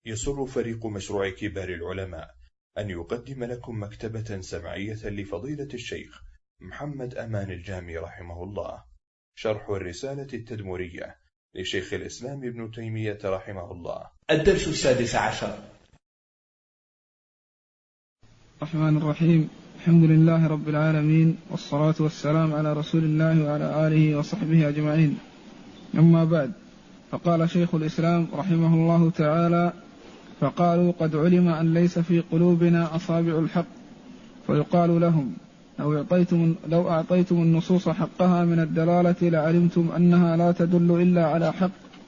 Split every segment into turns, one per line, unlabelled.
يسر فريق مشروع كبار العلماء أن يقدم لكم مكتبة سمعية لفضيلة الشيخ محمد أمان الجامي رحمه الله، شرح الرسالة التدمرية لشيخ الإسلام ابن تيمية رحمه الله.
الدرس 16.
الرحمن الرحيم. الحمد لله رب العالمين، والصلاة والسلام على رسول الله وعلى آله وصحبه أجمعين. أما بعد، فقال شيخ الإسلام رحمه الله تعالى: فقالوا قد علم أن ليس في قلوبنا أصابع الحق، فيقال لهم: لو أعطيتم النصوص حقها من الدلالة لعلمتم أنها لا تدل إلا على حق.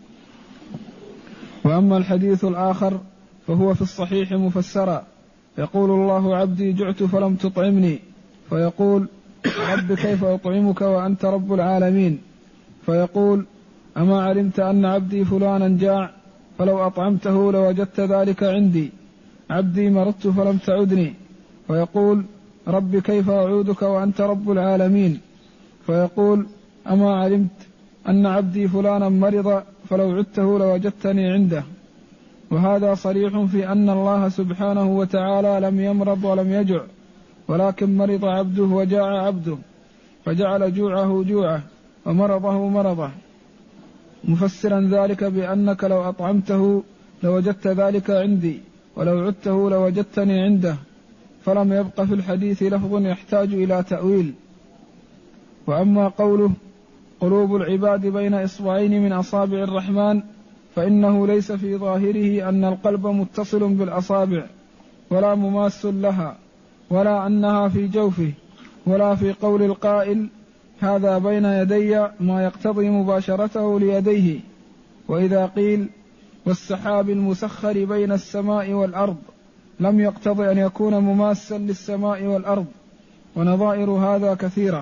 وأما الحديث الآخر فهو في الصحيح مفسرا، يقول الله: عبدي جعت فلم تطعمني، فيقول: رب كيف أطعمك وأنت رب العالمين؟ فيقول: أما علمت أن عبدي فلانا جاع فلو أطعمته لوجدت ذلك عندي؟ عبدي مرضت فلم تعدني، فيقول: رب كيف أعودك وأنت رب العالمين؟ فيقول: أما علمت أن عبدي فلانا مرض فلو عدته لوجدتني عنده. وهذا صريح في أن الله سبحانه وتعالى لم يمرض ولم يجع، ولكن مرض عبده وجاع عبده، فجعل جوعه جوعه ومرضه مرضه، مفسرا ذلك بأنك لو أطعمته لوجدت ذلك عندي، ولو عدته لوجدتني عنده. فلم يبق في الحديث لفظ يحتاج إلى تأويل. وأما قوله: قلوب العباد بين إصبعين من أصابع الرحمن، فإنه ليس في ظاهره أن القلب متصل بالأصابع ولا مماس لها، ولا أنها في جوفه، ولا في قول القائل: هذا بين يدي ما يقتضي مباشرته ليديه. وإذا قيل: والسحاب المسخر بين السماء والأرض، لم يقتضي أن يكون مماسا للسماء والأرض. ونظائر هذا كثيرة.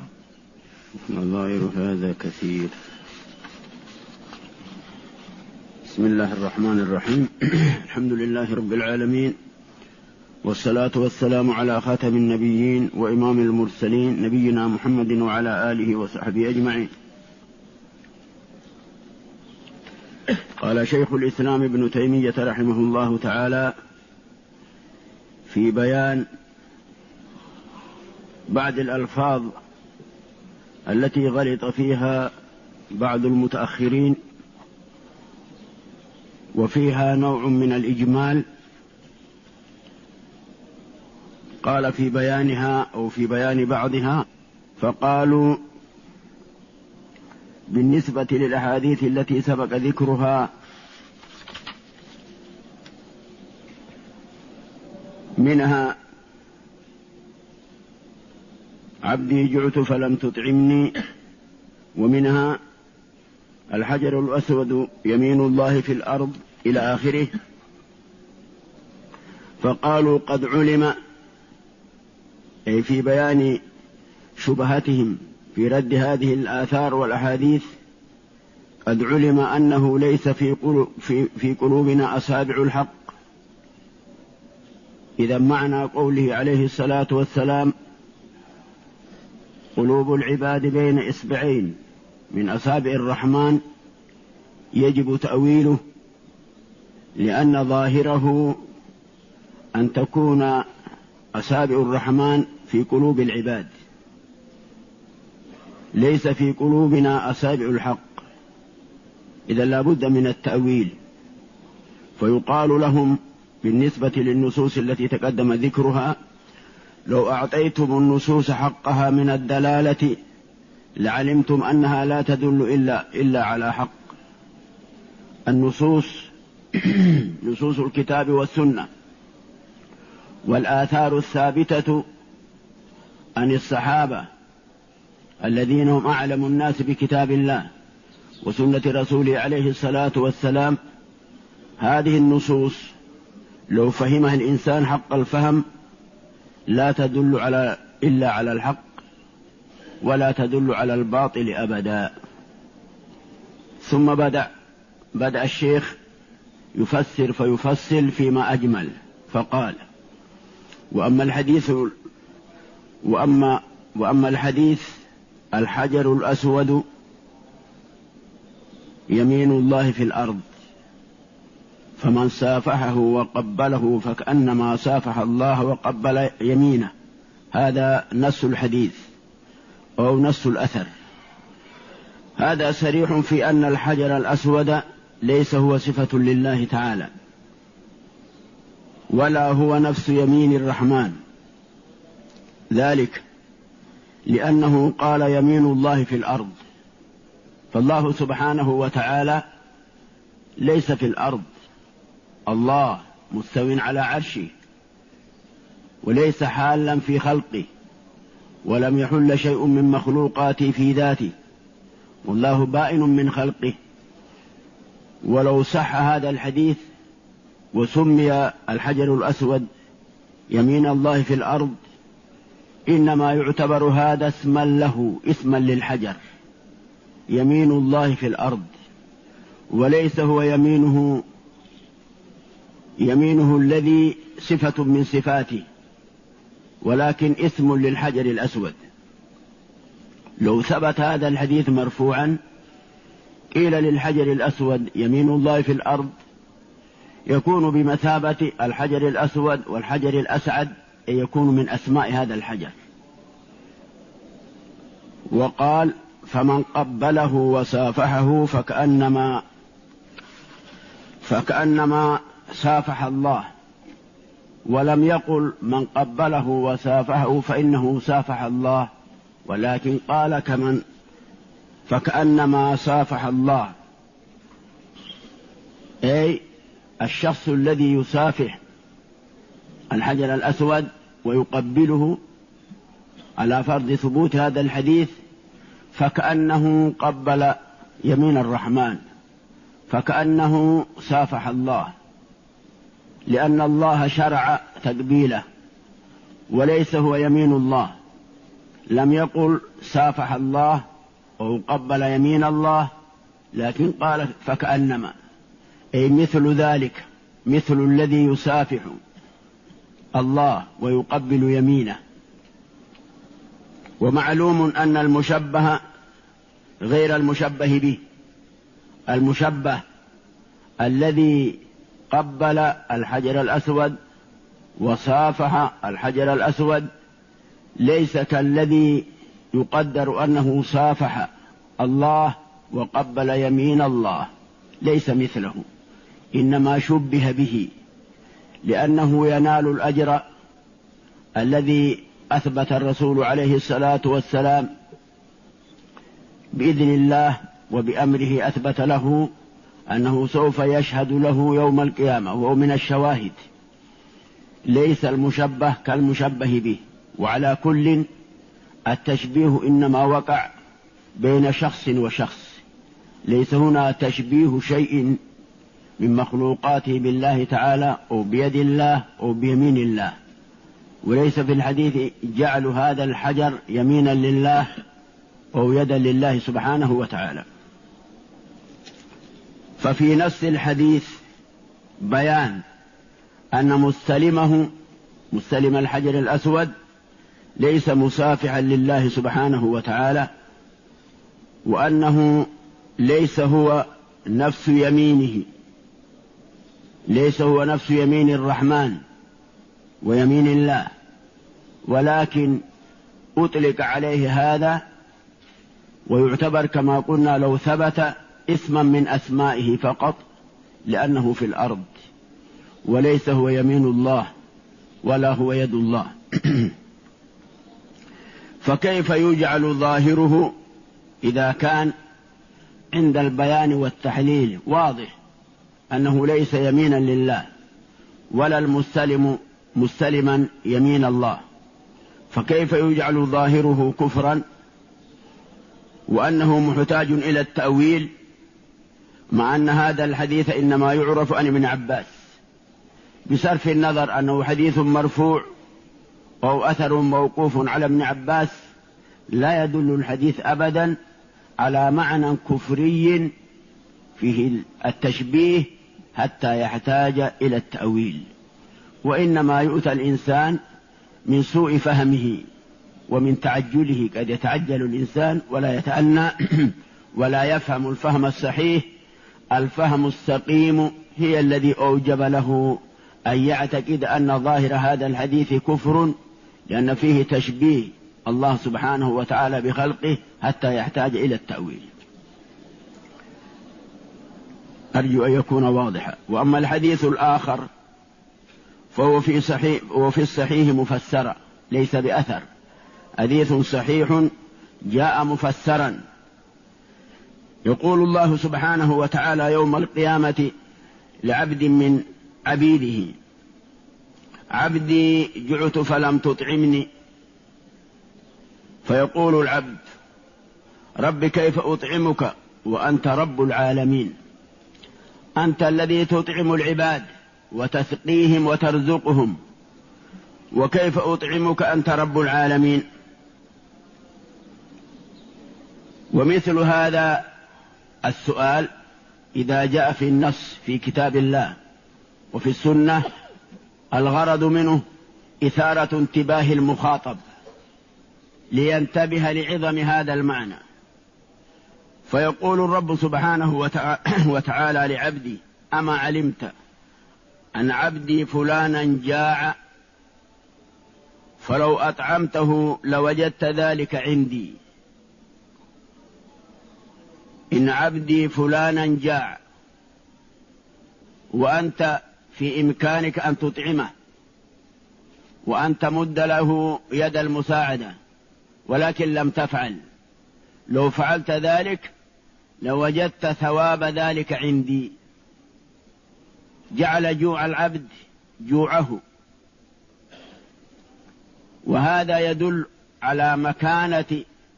بسم الله الرحمن الرحيم. الحمد لله رب العالمين، والصلاة والسلام على خاتم النبيين وإمام المرسلين نبينا محمد وعلى آله وصحبه أجمعين. قال شيخ الإسلام ابن تيمية رحمه الله تعالى في بيان بعض الألفاظ التي غلط فيها بعض المتأخرين، وفيها نوع من الإجمال. قال في بيانها أو في بيان بعضها: فقالوا بالنسبة للأحاديث التي سبق ذكرها منها عبدي جعت فلم تطعمني، ومنها الحجر الأسود يمين الله في الأرض إلى آخره. فقالوا قد علم، أي في بيان شبهتهم في رد هذه الآثار والأحاديث، قد علم أنه ليس في قلوبنا أصابع الحق. إذا معنى قوله عليه الصلاة والسلام: قلوب العباد بين إصبعين من أصابع الرحمن، يجب تأويله، لأن ظاهره أن تكون أصابع الرحمن في قلوب العباد، ليس في قلوبنا أصابع الحق. إذا لا بد من التأويل. فيقال لهم بالنسبة للنصوص التي تقدم ذكرها: لو أعطيتم النصوص حقها من الدلالة لعلمتم أنها لا تدل إلا على حق. النصوص نصوص الكتاب والسنة والآثار الثابتة عن الصحابة الذين هم أعلم الناس بكتاب الله وسنة رسوله عليه الصلاة والسلام. هذه النصوص لو فهمها الإنسان حق الفهم لا تدل إلا على الحق، ولا تدل على الباطل أبدا. ثم بدأ الشيخ يفسر فيفصل فيما أجمل، فقال: وأما الحديث الحجر الأسود يمين الله في الأرض، فمن سافحه وقبله فكأنما سافح الله وقبل يمينه. هذا نص الحديث أو نص الأثر. هذا صريح في أن الحجر الأسود ليس هو صفة لله تعالى، ولا هو نفس يمين الرحمن، ذلك لأنه قال يمين الله في الأرض، فالله سبحانه وتعالى ليس في الأرض، الله مستو على عرشه وليس حالا في خلقه، ولم يحل شيء من مخلوقاته في ذاته، والله بائن من خلقه. ولو صح هذا الحديث وسمي الحجر الأسود يمين الله في الأرض إنما يعتبر هذا اسما له، اسما للحجر، يمين الله في الأرض، وليس هو يمينه الذي صفة من صفاته، ولكن اسم للحجر الأسود. لو ثبت هذا الحديث مرفوعا قيل للحجر الأسود يمين الله في الأرض، يكون بمثابة الحجر الأسود والحجر الأسعد، يكون من أسماء هذا الحجر. وقال فمن قبله وسافحه فكأنما سافح الله، ولم يقل من قبله وسافحه فإنه سافح الله، ولكن قال فكأنما سافح الله، أي الشخص الذي يسافح الحجر الأسود ويقبله على فرض ثبوت هذا الحديث فكأنه قبل يمين الرحمن، فكأنه سافح الله، لأن الله شرع تقبيله وليس هو يمين الله. لم يقل سافح الله أو قبل يمين الله، لكن قال فكأنما، أي مثل ذلك، مثل الذي يسافح الله ويقبل يمينه. ومعلوم أن المشبه غير المشبه به. المشبه الذي قبل الحجر الأسود وصافح الحجر الأسود ليس كالذي يقدر أنه صافح الله وقبل يمين الله، ليس مثله، إنما شبه به، لأنه ينال الأجر الذي أثبت الرسول عليه الصلاة والسلام بإذن الله وبأمره أثبت له أنه سوف يشهد له يوم القيامة، وهو من الشواهد. ليس المشبه كالمشبه به. وعلى كل التشبيه إنما وقع بين شخص وشخص، ليس هنا تشبيه شيء من مخلوقاته بالله تعالى أو بيد الله أو بيمين الله، وليس في الحديث جعل هذا الحجر يمينا لله أو يدا لله سبحانه وتعالى. ففي نفس الحديث بيان أن مستلم الحجر الأسود ليس مسافحا لله سبحانه وتعالى، وأنه ليس هو نفس يمينه، ليس هو نفس يمين الرحمن ويمين الله، ولكن أطلق عليه هذا، ويعتبر كما قلنا لو ثبت اسما من أسمائه فقط، لأنه في الأرض وليس هو يمين الله ولا هو يد الله. فكيف يجعل ظاهره إذا كان عند البيان والتحليل واضح أنه ليس يمينا لله ولا المستلم مستلما يمين الله، فكيف يجعل ظاهره كفرا وأنه محتاج إلى التأويل، مع أن هذا الحديث إنما يعرف عن ابن عباس، بصرف النظر أنه حديث مرفوع أو أثر موقوف على ابن عباس، لا يدل الحديث أبدا على معنى كفري فيه التشبيه حتى يحتاج إلى التأويل. وإنما يؤتى الإنسان من سوء فهمه ومن تعجله، قد يتعجل الإنسان ولا يتأنى ولا يفهم الفهم الصحيح الفهم السقيم هي الذي أوجب له أن يعتقد أن ظاهر هذا الحديث كفر، لأن فيه تشبيه الله سبحانه وتعالى بخلقه حتى يحتاج إلى التأويل. أرجو أن يكون واضحا. وأما الحديث الآخر فهو في الصحيح مفسرا ليس بأثر، حديث صحيح جاء مفسرا. يقول الله سبحانه وتعالى يوم القيامة لعبد من عبيده: عبدي جعت فلم تطعمني. فيقول العبد: رب كيف أطعمك وأنت رب العالمين؟ أنت الذي تطعم العباد وتسقيهم وترزقهم، وكيف أطعمك أنت رب العالمين؟ ومثل هذا السؤال إذا جاء في النص في كتاب الله وفي السنة الغرض منه إثارة انتباه المخاطب لينتبه لعظم هذا المعنى. فيقول الرب سبحانه وتعالى لعبدي: أما علمت أن عبدي فلانا جاع فلو أطعمته لوجدت ذلك عندي. إن عبدي فلانا جاع وأنت في إمكانك أن تطعمه وأن تمد له يد المساعدة، ولكن لم تفعل، لو فعلت ذلك لوجدت ثواب ذلك عندي. جعل جوع العبد جوعه، وهذا يدل على مكانة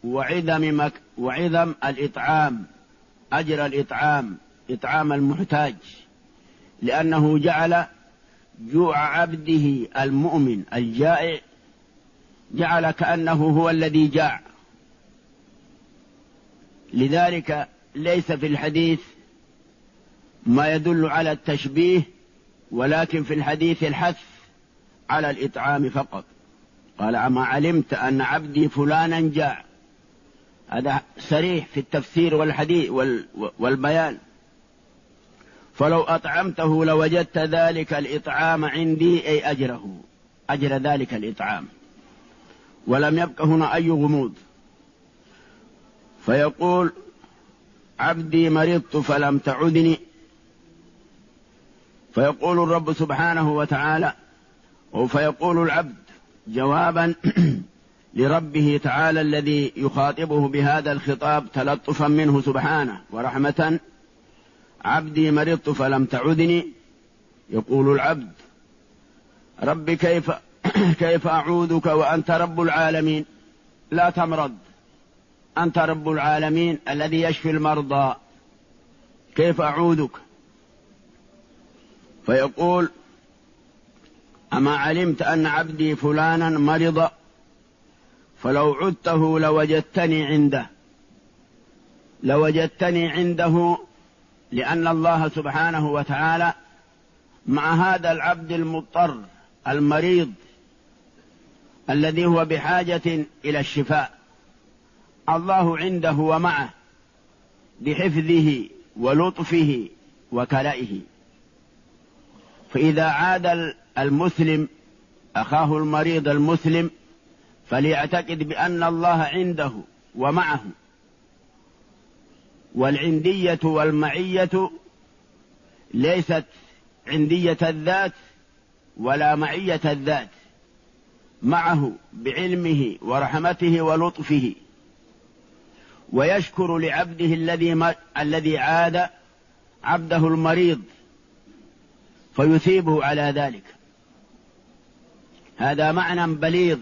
وعظم الإطعام، أجر الإطعام، إطعام المحتاج، لأنه جعل جوع عبده المؤمن الجائع جعل كأنه هو الذي جاع. لذلك ليس في الحديث ما يدل على التشبيه، ولكن في الحديث الحث على الإطعام فقط. قال: أما علمت أن عبدي فلانا جاع، هذا صريح في التفسير والحديث والبيان. فلو أطعمته لوجدت ذلك الإطعام عندي، أي أجره، أجر ذلك الإطعام، ولم يبق هنا أي غموض. فيقول: عبدي مرضت فلم تعدني. فيقول الرب سبحانه وتعالى، فيقول العبد جوابا لربه تعالى الذي يخاطبه بهذا الخطاب تلطفا منه سبحانه ورحمة: عبدي مرضت فلم تعدني. يقول العبد: رب كيف أعوذك وأنت رب العالمين؟ لا تمرض، أنت رب العالمين الذي يشفي المرضى، كيف أعوذك؟ فيقول: أما علمت أن عبدي فلانا مرض فلو عدته لوجدتني عنده، لأن الله سبحانه وتعالى مع هذا العبد المضطر المريض الذي هو بحاجة إلى الشفاء، الله عنده ومعه بحفظه ولطفه وكلئه. فإذا عاد المسلم أخاه المريض المسلم فليعتقد بأن الله عنده ومعه. والعندية والمعية ليست عندية الذات ولا معية الذات، معه بعلمه ورحمته ولطفه. ويشكر لعبده الذي عاد عبده المريض فيثيبه على ذلك. هذا معنى بليغ،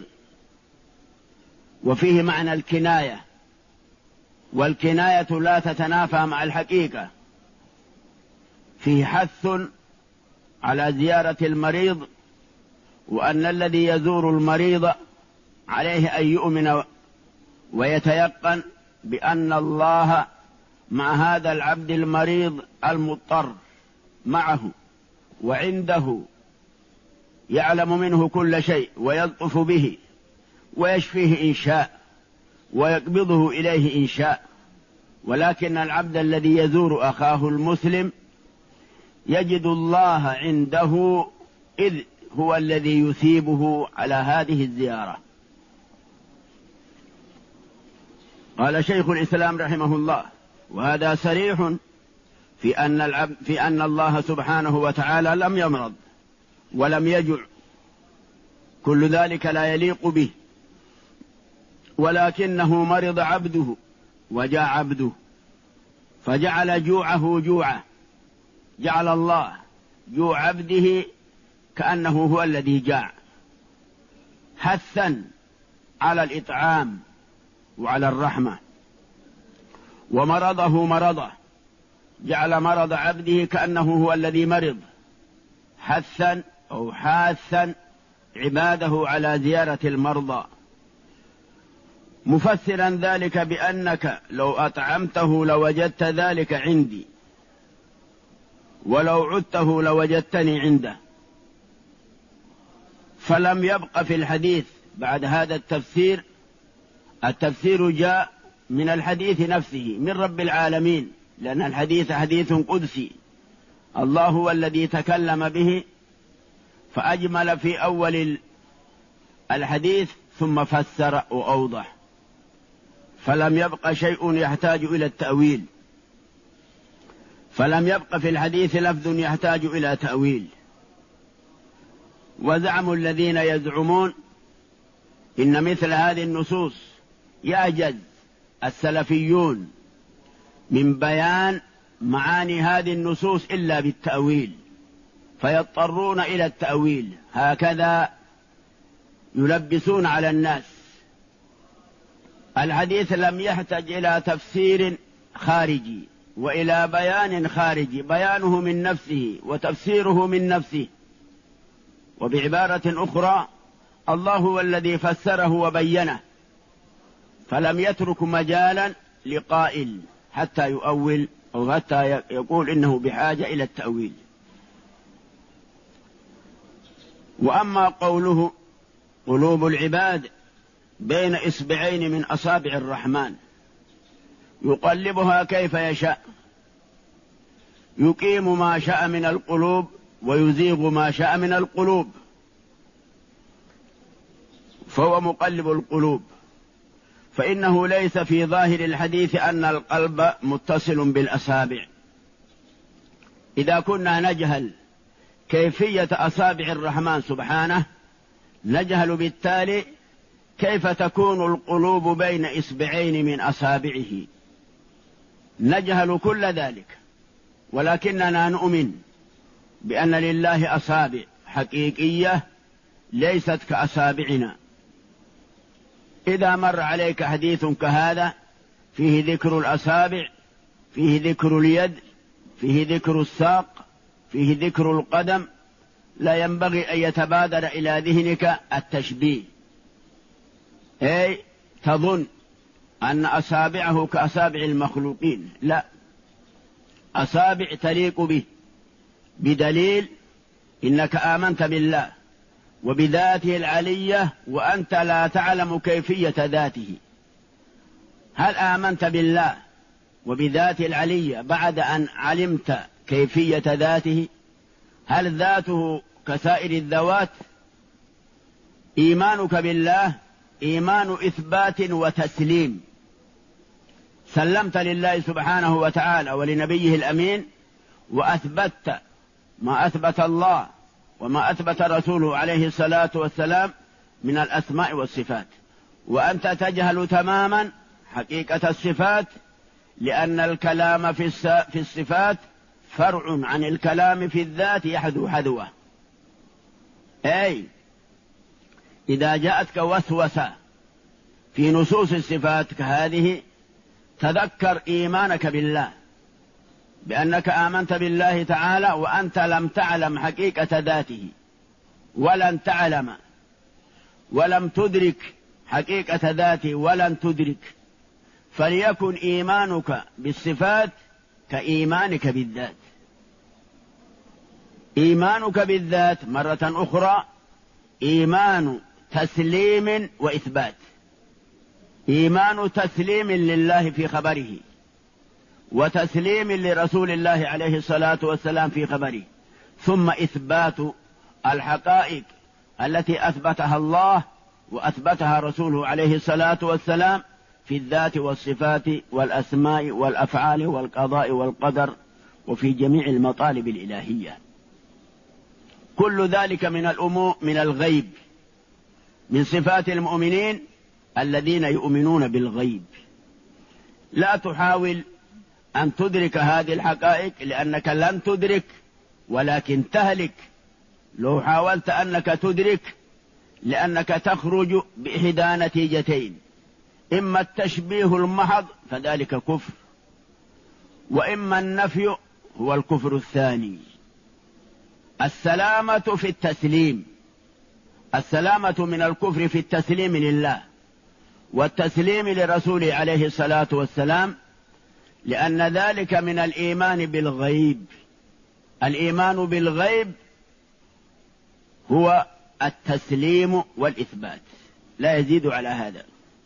وفيه معنى الكناية، والكناية لا تتنافى مع الحقيقة. فيه حث على زيارة المريض، وأن الذي يزور المريض عليه أن يؤمن ويتيقن بأن الله مع هذا العبد المريض المضطر معه وعنده، يعلم منه كل شيء ويلطف به ويشفيه إن شاء ويقبضه إليه إن شاء. ولكن العبد الذي يزور أخاه المسلم يجد الله عنده، إذ هو الذي يثيبه على هذه الزيارة. قال شيخ الإسلام رحمه الله: وهذا صريح في أن الله سبحانه وتعالى لم يمرض ولم يجع، كل ذلك لا يليق به، ولكنه مرض عبده وجاع عبده، فجعل جوعه جوعه، جعل الله جوع عبده كأنه هو الذي جاع، حثا على الإطعام وعلى الرحمة. ومرضه مرضه، جعل مرض عبده كأنه هو الذي مرض، حثا أو حاثا عباده على زيارة المرضى، مفسرا ذلك بأنك لو أطعمته لوجدت ذلك عندي، ولو عدته لوجدتني عنده. فلم يبق في الحديث بعد هذا التفسير. التفسير جاء من الحديث نفسه من رب العالمين، لأن الحديث حديث قدسي، الله هو الذي تكلم به، فأجمل في أول الحديث ثم فسر وأوضح، فلم يبق شيء يحتاج إلى التأويل، فلم يبق في الحديث لفظ يحتاج إلى تأويل. وزعم الذين يزعمون إن مثل هذه النصوص يعجز السلفيون من بيان معاني هذه النصوص إلا بالتأويل، فيضطرون إلى التأويل، هكذا يلبسون على الناس. الحديث لم يحتج إلى تفسير خارجي وإلى بيان خارجي، بيانه من نفسه وتفسيره من نفسه. وبعبارة أخرى، الله هو الذي فسره وبينه، فلم يترك مجالا لقائل حتى يؤول أو حتى يقول إنه بحاجة إلى التأويل. وأما قوله قلوب العباد بين إصبعين من أصابع الرحمن يقلبها كيف يشاء، يقيم ما شاء من القلوب ويزيغ ما شاء من القلوب، فهو مقلب القلوب. فإنه ليس في ظاهر الحديث أن القلب متصل بالأصابع. إذا كنا نجهل كيفية أصابع الرحمن سبحانه، نجهل بالتالي كيف تكون القلوب بين إصبعين من أصابعه، نجهل كل ذلك. ولكننا نؤمن بأن لله أصابع حقيقية ليست كأصابعنا. إذا مر عليك حديث كهذا فيه ذكر الأصابع، فيه ذكر اليد، فيه ذكر الساق، فيه ذكر القدم، لا ينبغي أن يتبادر إلى ذهنك التشبيه، أي تظن أن أصابعه كأصابع المخلوقين، لا، أصابع تليق به، بدليل إنك آمنت بالله وبذاته العلية وأنت لا تعلم كيفية ذاته. هل آمنت بالله وبذاته العلية بعد أن علمت كيفية ذاته؟ هل ذاته كسائر الذوات؟ إيمانك بالله إيمان إثبات وتسليم، سلمت لله سبحانه وتعالى ولنبيه الأمين، وأثبتت ما أثبت الله وما أثبت رسوله عليه الصلاة والسلام من الأسماء والصفات. وأنت تجهل تماما حقيقة الصفات، لأن الكلام في الصفات فرع عن الكلام في الذات يحذو حذوه. أي إذا جاءتك وسوسة في نصوص الصفات كهذه، تذكر إيمانك بالله، بأنك آمنت بالله تعالى وأنت لم تعلم حقيقة ذاته، ولن تعلم، ولم تدرك حقيقة ذاته، ولن تدرك. فليكن إيمانك بالصفات كإيمانك بالذات. إيمانك بالذات مرة أخرى إيمان تسليم وإثبات، إيمان تسليم لله في خبره، وتسليم لرسول الله عليه الصلاة والسلام في خبره، ثم إثبات الحقائق التي أثبتها الله وأثبتها رسوله عليه الصلاة والسلام في الذات والصفات والأسماء والأفعال والقضاء والقدر وفي جميع المطالب الإلهية. كل ذلك من الأمور من الغيب، من صفات المؤمنين الذين يؤمنون بالغيب. لا تحاول أن تدرك هذه الحقائق لأنك لن تدرك، ولكن تهلك لو حاولت أنك تدرك، لأنك تخرج بإحدى نتيجتين: إما التشبيه المحض فذلك كفر، وإما النفي هو الكفر الثاني. السلامة في التسليم، السلامة من الكفر في التسليم لله والتسليم لرسوله عليه الصلاة والسلام، لأن ذلك من الإيمان بالغيب. الإيمان بالغيب هو التسليم والإثبات، لا يزيد على هذا.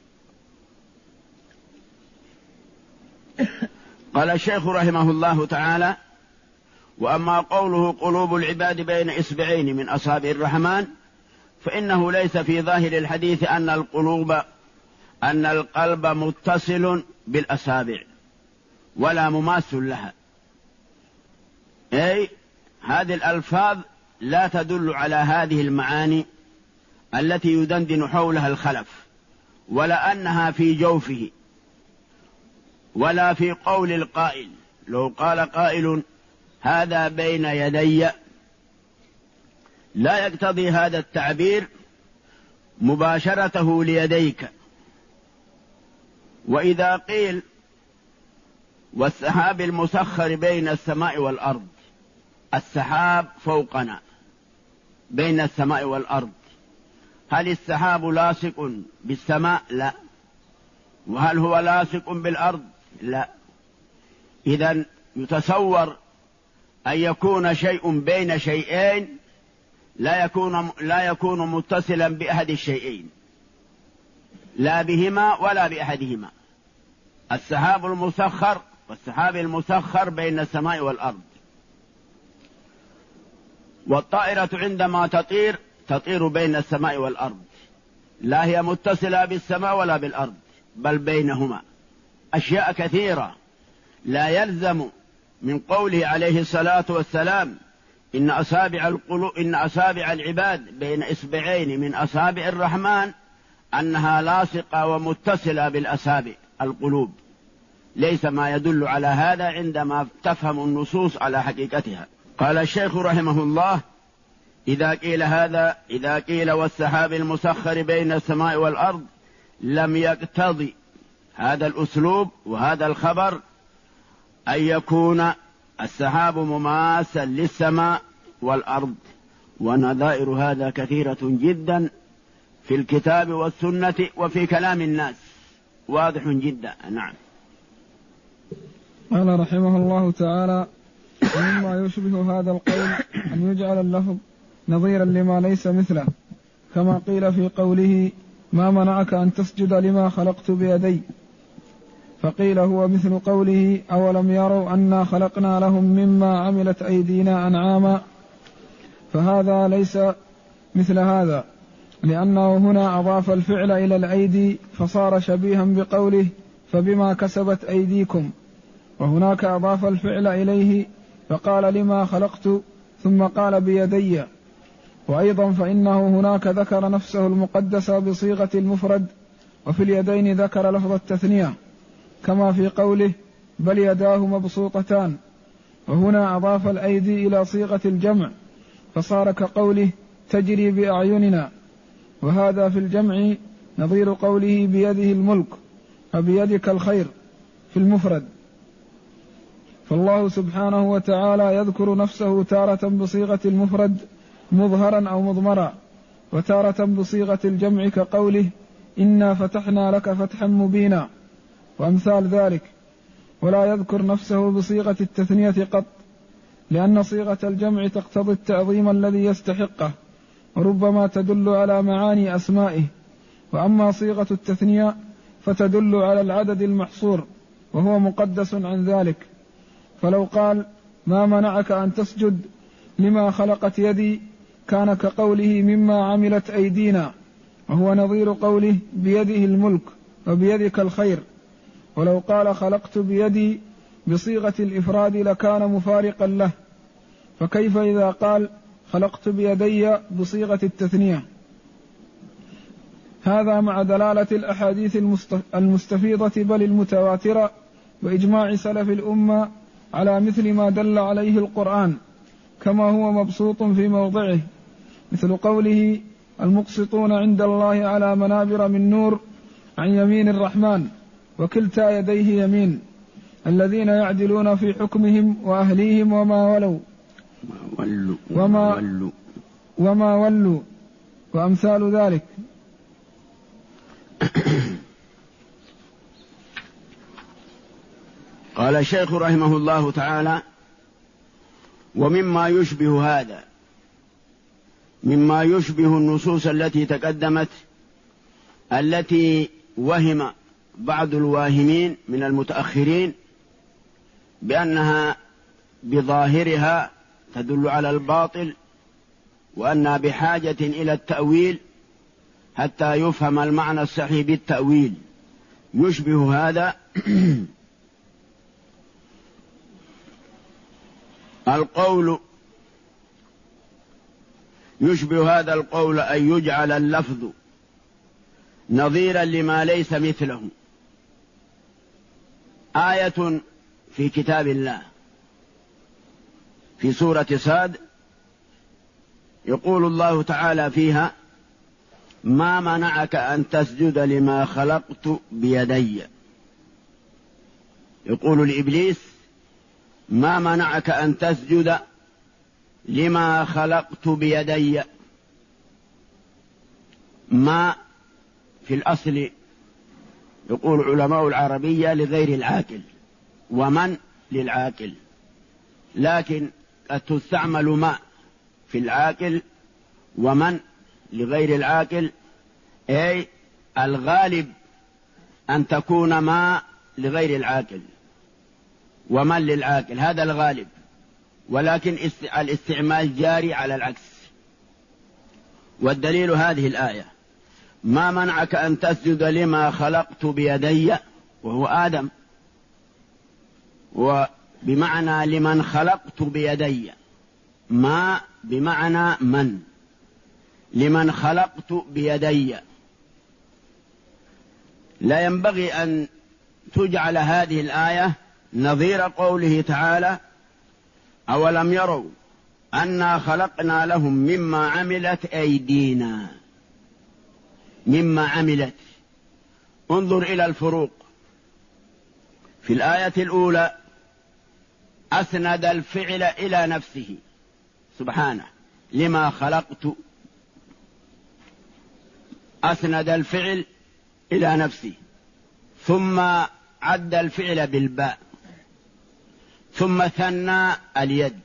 قال الشيخ رحمه الله تعالى: وأما قوله قلوب العباد بين إصبعين من أصابع الرحمن، فإنه ليس في ظاهر الحديث أن القلب متصل بالأصابع ولا مماس لها، أي هذه الألفاظ لا تدل على هذه المعاني التي يدندن حولها الخلف، ولا أنها في جوفه، ولا في قول القائل. لو قال قائل هذا بين يدي، لا يقتضي هذا التعبير مباشرته ليديك. وإذا قيل والسحاب المسخر بين السماء والأرض، السحاب فوقنا بين السماء والأرض، هل السحاب لاصق بالسماء؟ لا. وهل هو لاصق بالأرض؟ لا. إذن يتصور أن يكون شيء بين شيئين لا يكون متصلا بأحد الشيئين، لا بهما ولا بأحدهما. السحاب المسخر والسحاب المسخر بين السماء والأرض. والطائرة عندما تطير بين السماء والأرض، لا هي متصلة بالسماء ولا بالأرض، بل بينهما أشياء كثيرة. لا يلزم من قوله عليه الصلاة والسلام إن أصابع العباد بين إصبعين من أصابع الرحمن أنها لاصقة ومتصلة بالأصابع القلوب. ليس ما يدل على هذا عندما تفهم النصوص على حقيقتها. قال الشيخ رحمه الله: إذا قيل والسحاب المسخر بين السماء والأرض، لم يقتضي هذا الأسلوب وهذا الخبر أن يكون السحاب مماثلا للسماء والأرض، ونظائر هذا كثيرة جدا في الكتاب والسنة وفي كلام الناس، واضح جدا. نعم.
قال رحمه الله تعالى: ومما يشبه هذا القول أن يجعل اللفظ نظيرا لما ليس مثله، كما قيل في قوله: ما منعك أن تسجد لما خلقت بيدي، فقيل هو مثل قوله: أولم يروا أنا خلقنا لهم مما عملت أيدينا أنعاما، فهذا ليس مثل هذا، لأنه هنا أضاف الفعل إلى الأيدي فصار شبيها بقوله: فبما كسبت أيديكم، وهناك أضاف الفعل إليه فقال: لما خلقت، ثم قال: بيدي. وأيضا فإنه هناك ذكر نفسه المقدسة بصيغة المفرد، وفي اليدين ذكر لفظ التثنية، كما في قوله: بل يداه مبسوطتان. وهنا أضاف الأيدي إلى صيغة الجمع فصار كقوله: تجري بأعيننا، وهذا في الجمع نظير قوله: بيده الملك، فبيدك الخير في المفرد. فالله سبحانه وتعالى يذكر نفسه تارة بصيغة المفرد مظهرا أو مضمرا، وتارة بصيغة الجمع كقوله: إنا فتحنا لك فتحا مبينا، وأمثال ذلك. ولا يذكر نفسه بصيغة التثنية قط، لأن صيغة الجمع تقتضي التعظيم الذي يستحقه، وربما تدل على معاني أسمائه. وأما صيغة التثنية فتدل على العدد المحصور، وهو مقدس عن ذلك. فلو قال ما منعك أن تسجد لما خلقت يدي كان كقوله مما عملت أيدينا، وهو نظير قوله بيده الملك وبيدك الخير. ولو قال خلقت بيدي بصيغة الإفراد لكان مفارقا له، فكيف إذا قال خلقت بيدي بصيغة التثنية؟ هذا مع دلالة الأحاديث المستفيضة بل المتواترة وإجماع سلف الأمة على مثل ما دل عليه القرآن، كما هو مبسوط في موضعه، مثل قوله المقسطون عند الله على منابر من نور عن يمين الرحمن وكلتا يديه يمين، الذين يعدلون في حكمهم وأهليهم وما ولوا وأمثال ذلك.
قال الشيخ رحمه الله تعالى: ومما يشبه هذا، مما يشبه النصوص التي تقدمت، التي وهم بعض الواهمين من المتأخرين بأنها بظاهرها تدل على الباطل، وأنها بحاجة إلى التأويل حتى يفهم المعنى الصحيح بالتأويل. يشبه هذا القول، يشبه هذا القول أن يجعل اللفظ نظيرا لما ليس مثله. آية في كتاب الله في سورة صاد يقول الله تعالى فيها: ما منعك أن تسجد لما خلقت بيدي. يقول لإبليس: ما منعك أن تسجد لما خلقت بيدي. ما في الأصل يقول علماء العربية لغير العاقل، ومن للعاقل، لكن قد تستعمل ما في العاقل ومن لغير العاقل، أي الغالب أن تكون ما لغير العاقل ومن للعاقل، هذا الغالب، ولكن الاستعمال جاري على العكس. والدليل هذه الآية: ما منعك أن تسجد لما خلقت بيدي، وهو آدم، وبمعنى لمن خلقت بيدي، ما بمعنى من، لمن خلقت بيدي. لا ينبغي أن تجعل هذه الآية نظير قوله تعالى: أولم يروا أنا خلقنا لهم مما عملت أيدينا. مما عملت، انظر إلى الفروق. في الآية الأولى أسند الفعل إلى نفسه سبحانه، لما خلقت، أسند الفعل إلى نفسه، ثم عد الفعل بالباء، ثم ثنى اليد،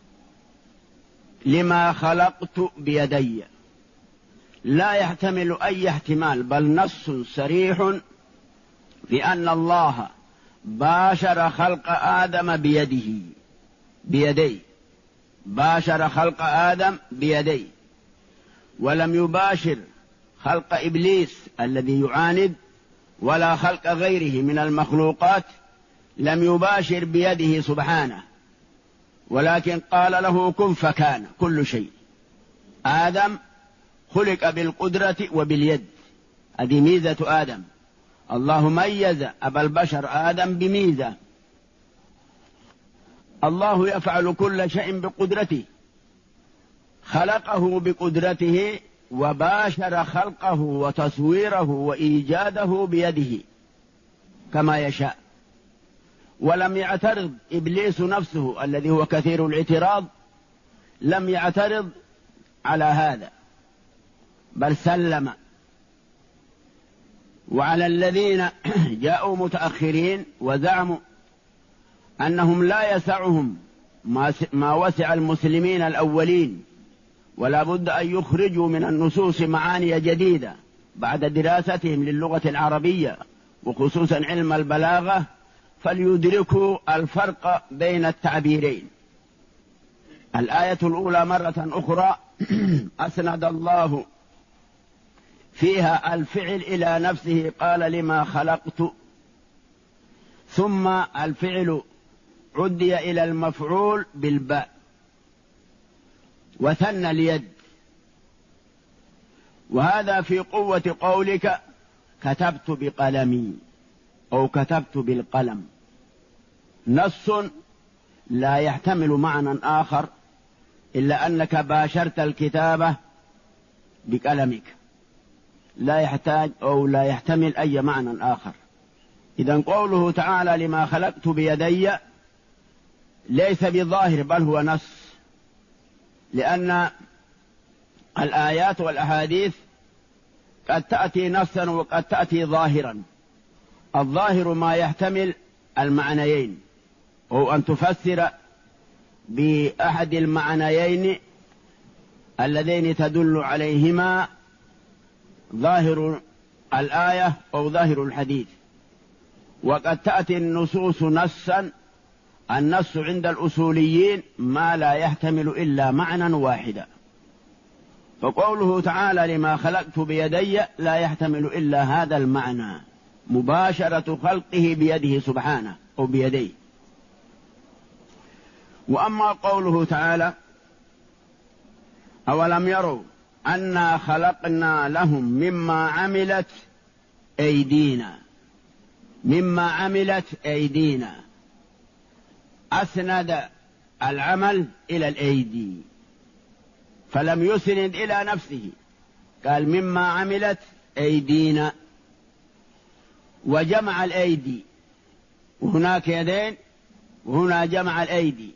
لما خلقت بيدي. لا يحتمل أي احتمال، بل نص صريح بأن الله باشر خلق آدم بيديه، باشر خلق آدم بيديه، ولم يباشر خلق إبليس الذي يعاند، ولا خلق غيره من المخلوقات، لم يباشر بيده سبحانه، ولكن قال له كن فكان كل شيء. آدم خلق بالقدرة وباليد، هذه ميزة آدم. الله ميز أبا البشر آدم بميزة، الله يفعل كل شيء بقدرته، خلقه بقدرته وباشر خلقه وتصويره وإيجاده بيده كما يشاء. ولم يعترض إبليس نفسه الذي هو كثير الاعتراض، لم يعترض على هذا، بل سلم. وعلى الذين جاءوا متأخرين وزعموا أنهم لا يسعهم ما وسع المسلمين الأولين، ولا بد أن يخرجوا من النصوص معاني جديدة بعد دراستهم للغة العربية وخصوصا علم البلاغة، فليدركوا الفرق بين التعبيرين. الآية الأولى مرة أخرى أسند الله فيها الفعل إلى نفسه، قال لما خلقت، ثم الفعل عدي إلى المفعول بالباء، وثنى اليد، وهذا في قوة قولك كتبت بقلمي أو كتبت بالقلم. نص لا يحتمل معنى آخر إلا أنك باشرت الكتابة بقلمك، لا يحتاج أو لا يحتمل أي معنى آخر. إذن قوله تعالى لما خلقت بيدي ليس بظاهر بل هو نص، لأن الآيات والأحاديث قد تأتي نصا وقد تأتي ظاهرا. الظاهر ما يحتمل المعنيين، أو أن تفسر بأحد المعنيين اللذين تدل عليهما ظاهر الآية أو ظاهر الحديث. وقد تأتي النصوص نصا. النص عند الأصوليين ما لا يحتمل إلا معنى واحدا، فقوله تعالى لما خلقت بيدي لا يحتمل إلا هذا المعنى، مباشرة خلقه بيده سبحانه أو بيديه. وأما قوله تعالى أولم يروا أنا خلقنا لهم مما عملت أيدينا، مما عملت أيدينا، أسند العمل إلى الأيدي فلم يسند إلى نفسه، قال مما عملت أيدينا، وجمع الأيدي، وهناك يدين وهنا جمع الأيدي.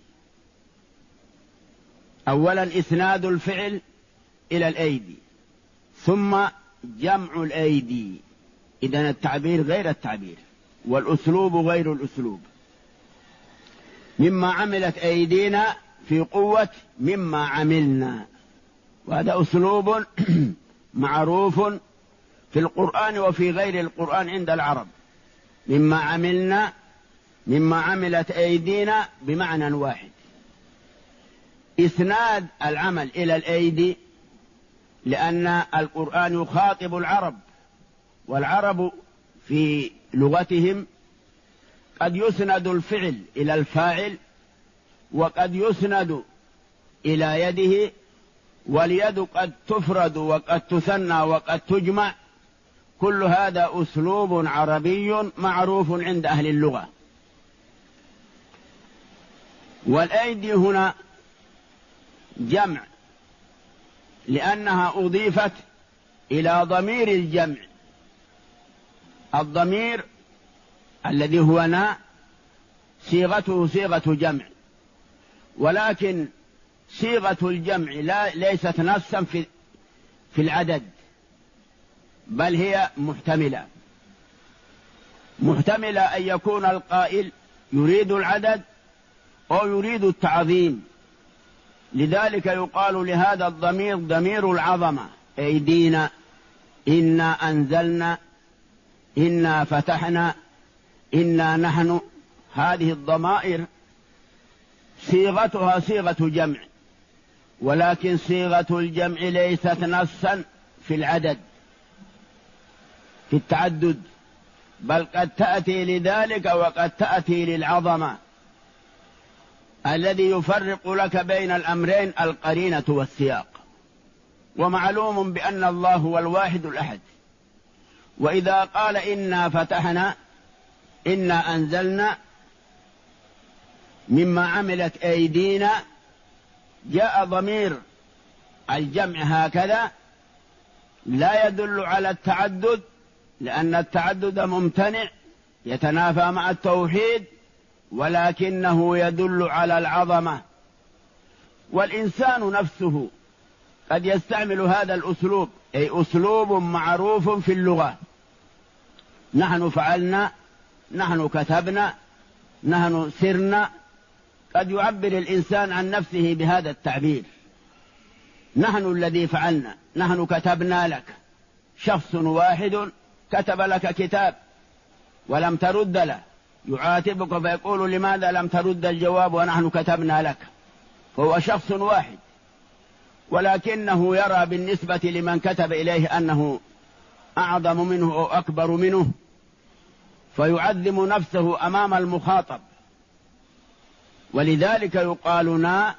أولا إسناد الفعل إلى الأيدي ثم جمع الأيدي. إذن التعبير غير التعبير والأسلوب غير الأسلوب. مما عملت أيدينا في قوة مما عملنا، وهذا أسلوب معروف في القرآن وفي غير القرآن عند العرب. مما عملنا، مما عملت أيدينا بمعنى واحد. إسناد العمل إلى الأيدي لأن القرآن يخاطب العرب، والعرب في لغتهم قد يسند الفعل إلى الفاعل وقد يسند إلى يده، واليد قد تفرد وقد تثنى وقد تجمع. كل هذا أسلوب عربي معروف عند أهل اللغة. والأيدي هنا جمع لأنها أضيفت إلى ضمير الجمع. الضمير الذي هو نا صيغته صيغة جمع، ولكن صيغة الجمع ليست نصا في العدد، بل هي محتملة أن يكون القائل يريد العدد أو يريد التعظيم. لذلك يقال لهذا الضمير ضمير العظمة. أيدينا، إنا أنزلنا، إنا فتحنا، إنا نحن. هذه الضمائر صيغتها صيغة جمع، ولكن صيغة الجمع ليست نصا في العدد في التعدد، بل قد تأتي لذلك وقد تأتي للعظمة. الذي يفرق لك بين الأمرين القرينة والسياق. ومعلوم بأن الله هو الواحد الأحد. وإذا قال إنا فتحنا، إنا أنزلنا، مما عملت أيدينا، جاء ضمير الجمع هكذا لا يدل على التعدد، لأن التعدد ممتنع يتنافى مع التوحيد، ولكنه يدل على العظمة. والإنسان نفسه قد يستعمل هذا الأسلوب، أي أسلوب معروف في اللغة. نحن فعلنا، نحن كتبنا، نحن سرنا. قد يعبر الإنسان عن نفسه بهذا التعبير: نحن الذي فعلنا، نحن كتبنا لك. شخص واحد كتب لك كتاب ولم ترد له، يعاتبك فيقول لماذا لم ترد الجواب ونحن كتبنا لك؟ فهو شخص واحد، ولكنه يرى بالنسبة لمن كتب إليه أنه أعظم منه أو أكبر منه، فيعظم نفسه أمام المخاطب. ولذلك يقال لنا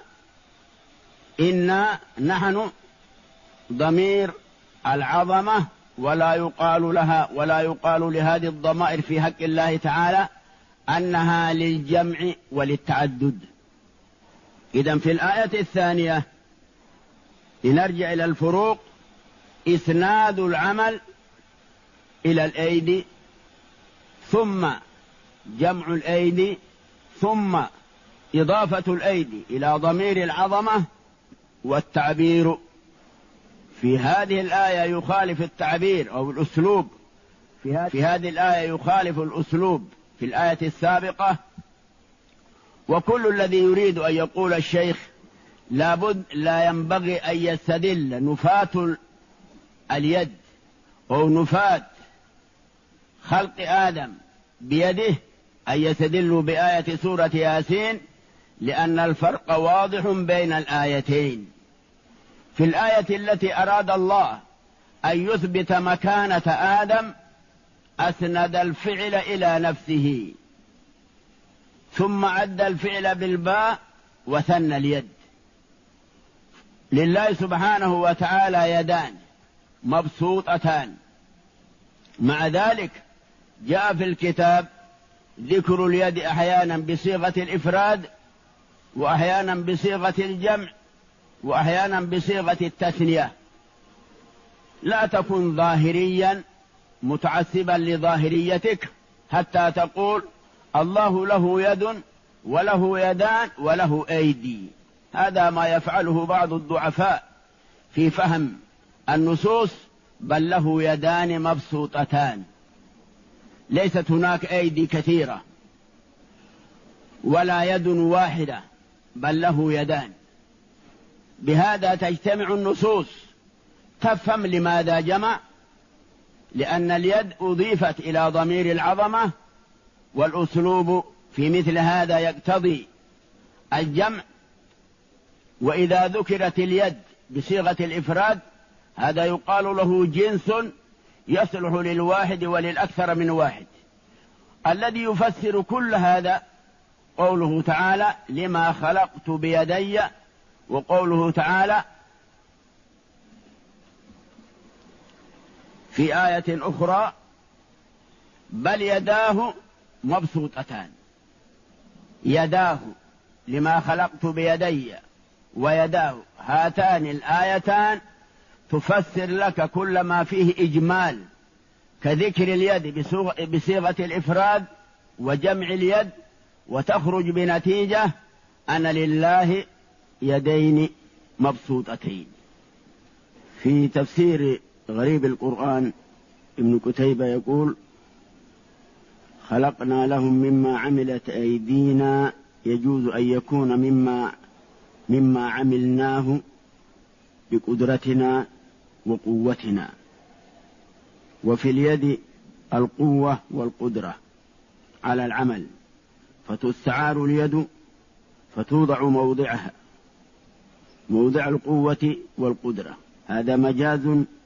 إن نحن ضمير العظمة، ولا يقال لهذه الضمائر في حق الله تعالى أنها للجمع وللتعدد. إذن في الآية الثانية لنرجع إلى الفروق: إسناد العمل إلى الأيدي، ثم جمع الأيدي، ثم إضافة الأيدي إلى ضمير العظمة، والتعبير في هذه الآية يخالف التعبير أو الأسلوب في هذه الآية يخالف الأسلوب في الآية السابقة. وكل الذي يريد أن يقول الشيخ لا ينبغي أن يستدل نفاة اليد أو نفاة خلق آدم بيده أن يستدلوا بآية سورة ياسين، لأن الفرق واضح بين الآيتين. في الآية التي أراد الله أن يثبت مكانة آدم أسند الفعل إلى نفسه، ثم عد الفعل بالباء وثنى اليد. لله سبحانه وتعالى يدان مبسوطتان، مع ذلك جاء في الكتاب ذكر اليد أحيانا بصيغة الإفراد، وأحيانا بصيغة الجمع، وأحيانا بصيغة التثنية. لا تكن ظاهريا متعصبا لظاهريتك حتى تقول الله له يد وله يدان وله أيدي. هذا ما يفعله بعض الضعفاء في فهم النصوص، بل له يدان مبسوطتان، ليست هناك أيدي كثيرة ولا يد واحدة، بل له يدان. بهذا تجتمع النصوص. تفهم لماذا جمع؟ لأن اليد أضيفت إلى ضمير العظمة، والأسلوب في مثل هذا يقتضي الجمع. وإذا ذكرت اليد بصيغة الإفراد هذا يقال له جنس يصلح للواحد وللأكثر من واحد. الذي يفسر كل هذا قوله تعالى لما خلقت بيدي، وقوله تعالى في آية أخرى بل يداه مبسوطتان. يداه لما خلقت بيدي ويداه، هاتان الآيتان تفسر لك كل ما فيه إجمال، كذكر اليد بصيغة الإفراد وجمع اليد، وتخرج بنتيجة أن لله يدين مبسوطتين. في تفسير غريب القرآن ابن كتيبة يقول خلقنا لهم مما عملت أيدينا، يجوز أن يكون مما عملناه بقدرتنا وقوتنا. وفي اليد القوة والقدرة على العمل، فتستعار اليد فتوضع موضعها، موضع القوة والقدرة. هذا مجاز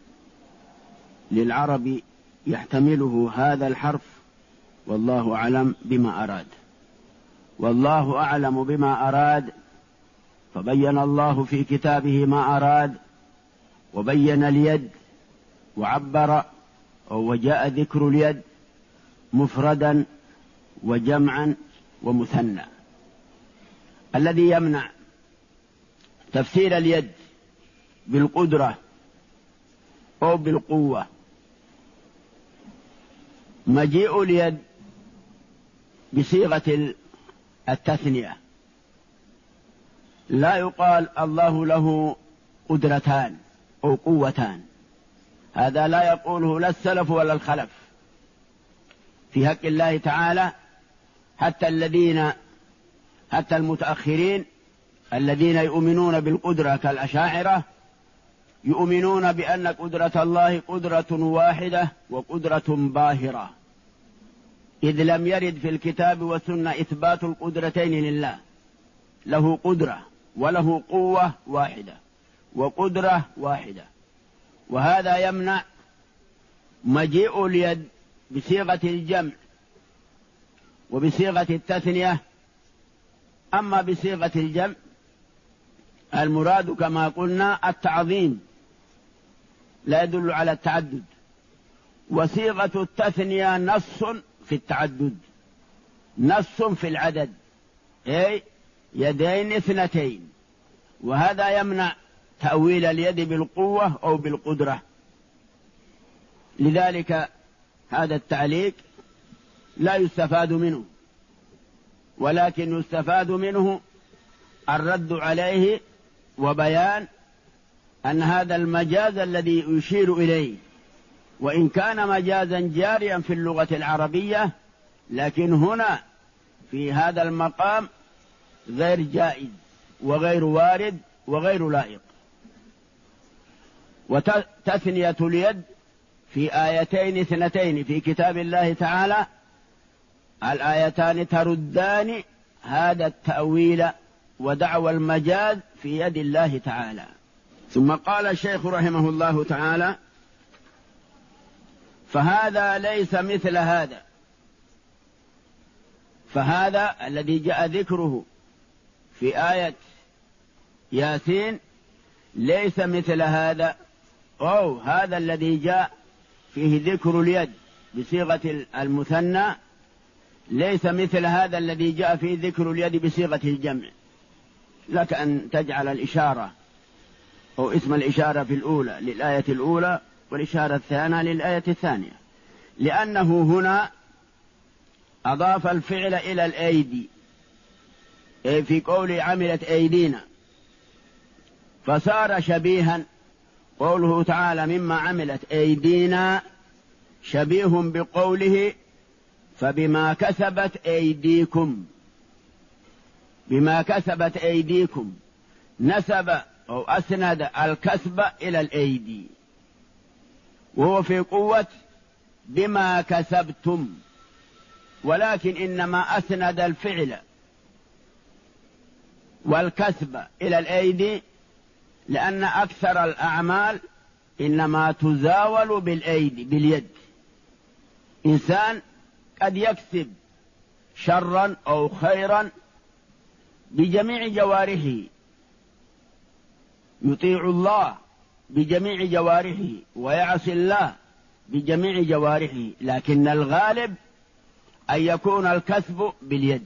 للعرب يحتمله هذا الحرف، والله أعلم بما أراد. والله أعلم بما أراد، فبين الله في كتابه ما أراد، وبين اليد وعبر، وجاء ذكر اليد مفردا وجمعا ومثنى. الذي يمنع تفسير اليد بالقدرة أو بالقوة مجيء اليد بصيغة التثنية. لا يقال الله له قدرتان أو قوتان، هذا لا يقوله لا السلف ولا الخلف في حق الله تعالى. حتى المتأخرين الذين يؤمنون بالقدرة كالأشاعرة يؤمنون بأن قدرة الله قدرة واحدة وقدرة باهرة. إذ لم يرد في الكتاب والسنة إثبات القدرتين لله، له قدرة وله قوة واحدة وقدرة واحدة، وهذا يمنع مجيء اليد بصيغة الجمع وبصيغة التثنية. أما بصيغة الجمع المراد كما قلنا التعظيم، لا يدل على التعدد، وصيغة التثنية نص في التعدد، نص في العدد، أي يدين اثنتين، وهذا يمنع تأويل اليد بالقوة أو بالقدرة. لذلك هذا التعليق لا يستفاد منه، ولكن يستفاد منه الرد عليه وبيان أن هذا المجاز الذي يشير إليه وإن كان مجازا جاريا في اللغة العربية، لكن هنا في هذا المقام غير جائز وغير وارد وغير لائق. وتثنية اليد في آيتين اثنتين في كتاب الله تعالى، الآيتان تردان هذا التأويل ودعوى المجاز في يد الله تعالى. ثم قال الشيخ رحمه الله تعالى: فهذا ليس مثل هذا. فهذا الذي جاء ذكره في آية ياسين ليس مثل هذا، أو هذا الذي جاء فيه ذكر اليد بصيغة المثنى ليس مثل هذا الذي جاء فيه ذكر اليد بصيغة الجمع. لك أن تجعل الإشارة أو اسم الإشارة في الأولى للآية الأولى والإشارة الثانية للآية الثانية، لأنه هنا أضاف الفعل إلى الأيدي في قول عملت أيدينا، فصار شبيها. قوله تعالى مما عملت أيدينا شبيه بقوله فبما كسبت أيديكم. بما كسبت أيديكم نسب أو أسند الكسب إلى الأيدي، وهو في قوة بما كسبتم، ولكن إنما أسند الفعل والكسب إلى الأيدي لأن أكثر الأعمال إنما تزاول بالأيدي باليد. إنسان قد يكسب شرا أو خيرا بجميع جوارحه، يطيع الله بجميع جوارحه ويعصي الله بجميع جوارحه، لكن الغالب أن يكون الكسب باليد،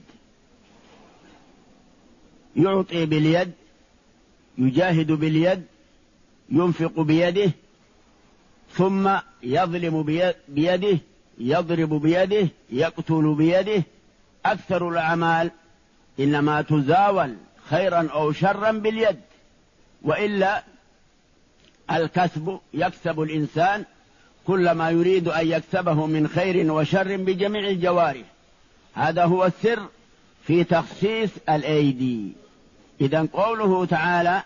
يعطي باليد، يجاهد باليد، ينفق بيده، ثم يظلم بيده، يضرب بيده، يقتل بيده. أكثر الأعمال إنما تزاول خيرا أو شرا باليد، وإلا الكسب يكسب الإنسان كل ما يريد أن يكسبه من خير وشر بجميع الجوارح. هذا هو السر في تخصيص الأيدي. إذن قوله تعالى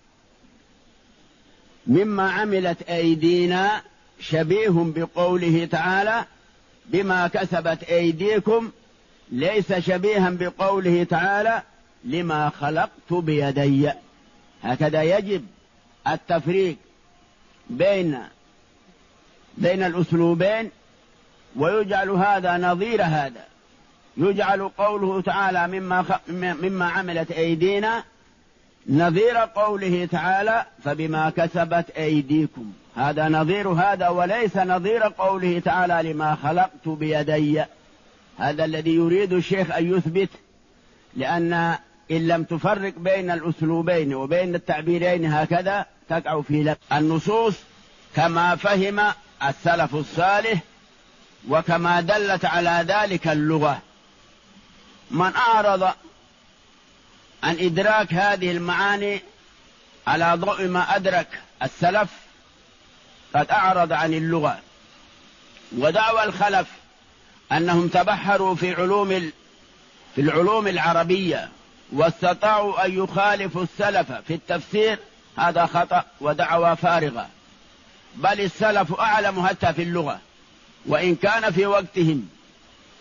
مما عملت أيدينا شبيه بقوله تعالى بما كسبت أيديكم، ليس شبيها بقوله تعالى لما خلقت بيدي. هكذا يجب التفريق بين الأسلوبين، ويجعل هذا نظير هذا. يجعل قوله تعالى مما عملت أيدينا نظير قوله تعالى فبما كسبت أيديكم، هذا نظير هذا، وليس نظير قوله تعالى لما خلقت بيدي. هذا الذي يريد الشيخ أن يثبت، لأن إن لم تفرق بين الأسلوبين وبين التعبيرين هكذا تقع في لبس. النصوص كما فهم السلف الصالح وكما دلت على ذلك اللغة. من أعرض عن إدراك هذه المعاني على ضوء ما أدرك السلف قد أعرض عن اللغة. ودعوى الخلف أنهم تبحروا في العلوم العربية واستطاعوا أن يخالفوا السلف في التفسير، هذا خطأ ودعوى فارغة. بل السلف أعلم حتى في اللغة، وإن كان في وقتهم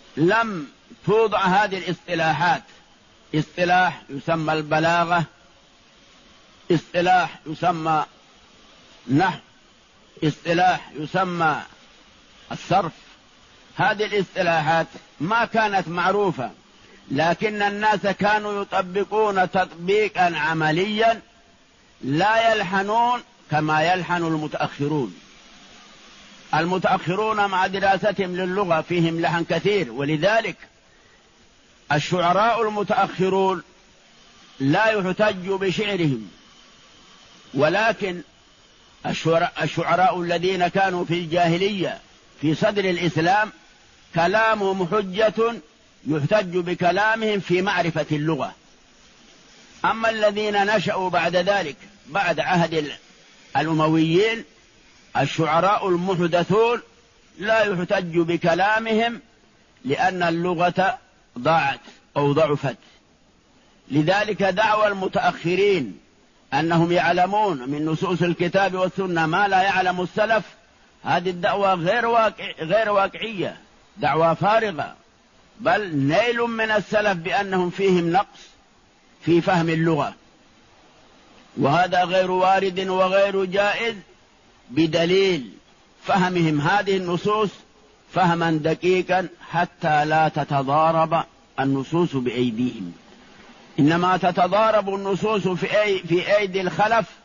لم توضع هذه الاصطلاحات، اصطلاح يسمى البلاغة، اصطلاح يسمى نحو، اصطلاح يسمى الصرف، هذه الاصطلاحات ما كانت معروفة، لكن الناس كانوا يطبقون تطبيقا عمليا لا يلحنون كما يلحن المتأخرون. المتأخرون مع دراستهم للغة فيهم لحن كثير، ولذلك الشعراء المتأخرون لا يحتج بشعرهم، ولكن الشعراء الذين كانوا في الجاهلية في صدر الإسلام كلامهم حجة يحتج بكلامهم في معرفة اللغة. أما الذين نشأوا بعد ذلك بعد عهد الأمويين الشعراء المحدثون لا يحتج بكلامهم لأن اللغة ضاعت أو ضعفت. لذلك دعوى المتأخرين أنهم يعلمون من نصوص الكتاب والسنة ما لا يعلم السلف، هذه الدعوة غير واقعية، دعوة فارغة، بل نيل من السلف بأنهم فيهم نقص في فهم اللغة، وهذا غير وارد وغير جائز بدليل فهمهم هذه النصوص فهما دقيقا حتى لا تتضارب النصوص بأيديهم، إنما تتضارب النصوص في أيدي الخلف